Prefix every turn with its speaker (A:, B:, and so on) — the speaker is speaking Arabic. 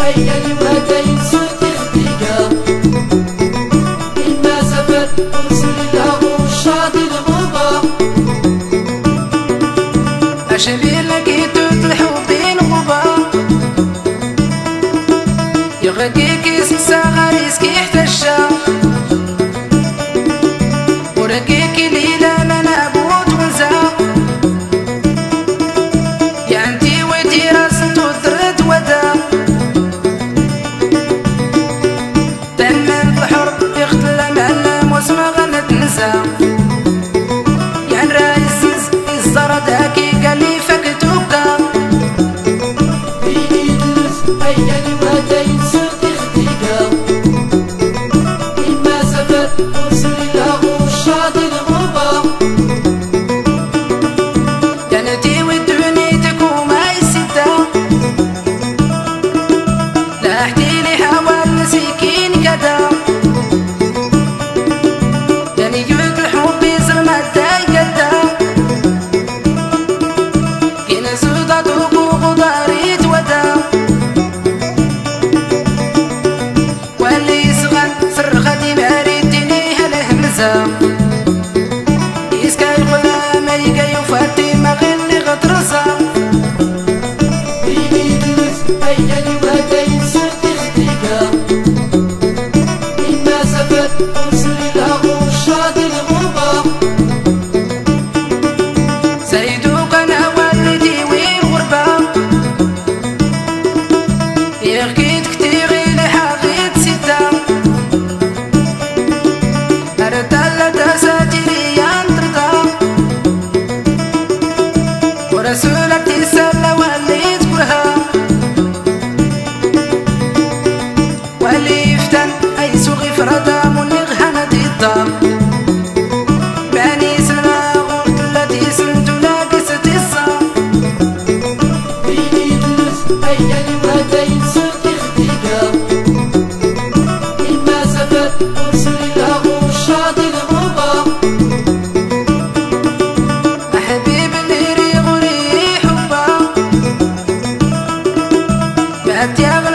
A: أيا الوادين صوتي خديقة المسافات أرسل له الشاطئ الغربة
B: أشبه لقيتو الحبين غبا يغقيك يسمسا غاريسكي حتى الشا ورقيك ليلة من أبوت ونزا يا انتي ويدي راسن تودرد ودا تنم الحر يختل معلم واسمع غنت نسا يا نرايس الزرد هاكي قال لي فكتوكا
A: بيني دلس أيا الوادين صوتي خديقة المسافات أرسل له الشاطئ الغربة
B: كانتي ودوني تكون معي ستة لاحتي لي حوال مسكين كذا يعني جبت الحب يزرنا داي قدا كنا سودا توقو غداريت ودا واللي يسغن سر خدي ماريتني هالهمزة يسكا الغلام يلقى يفاتي ما غير غطرسة
A: بيني دلس أيا الوادين صوتي خديقة المسافات أرسل له الشاطئ الغربة
B: سيدوك انا والدي والغربة يغكيت كتيغي لحقيت ستة أردالة تساتيري ينطرطا ورسولك تسالة واللي تكرها واللي يفتن أي سوغي فردا منغ هندي الدار باني سلمى غورت التي سلمت لاقست الصار
A: بيني دلس أيا الوادين صوتي خديقة المسافات أرسل له الشاطئ الغربة
B: حبيب اللي ريغ وريح حبه بعد يغلى